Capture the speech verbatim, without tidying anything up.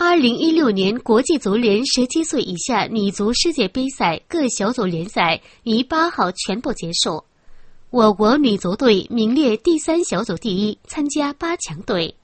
二零一六年国际足联十七岁以下女足世界杯赛各小组联赛于八号全部结束，我国女足队名列第三小组第一，参加八强队。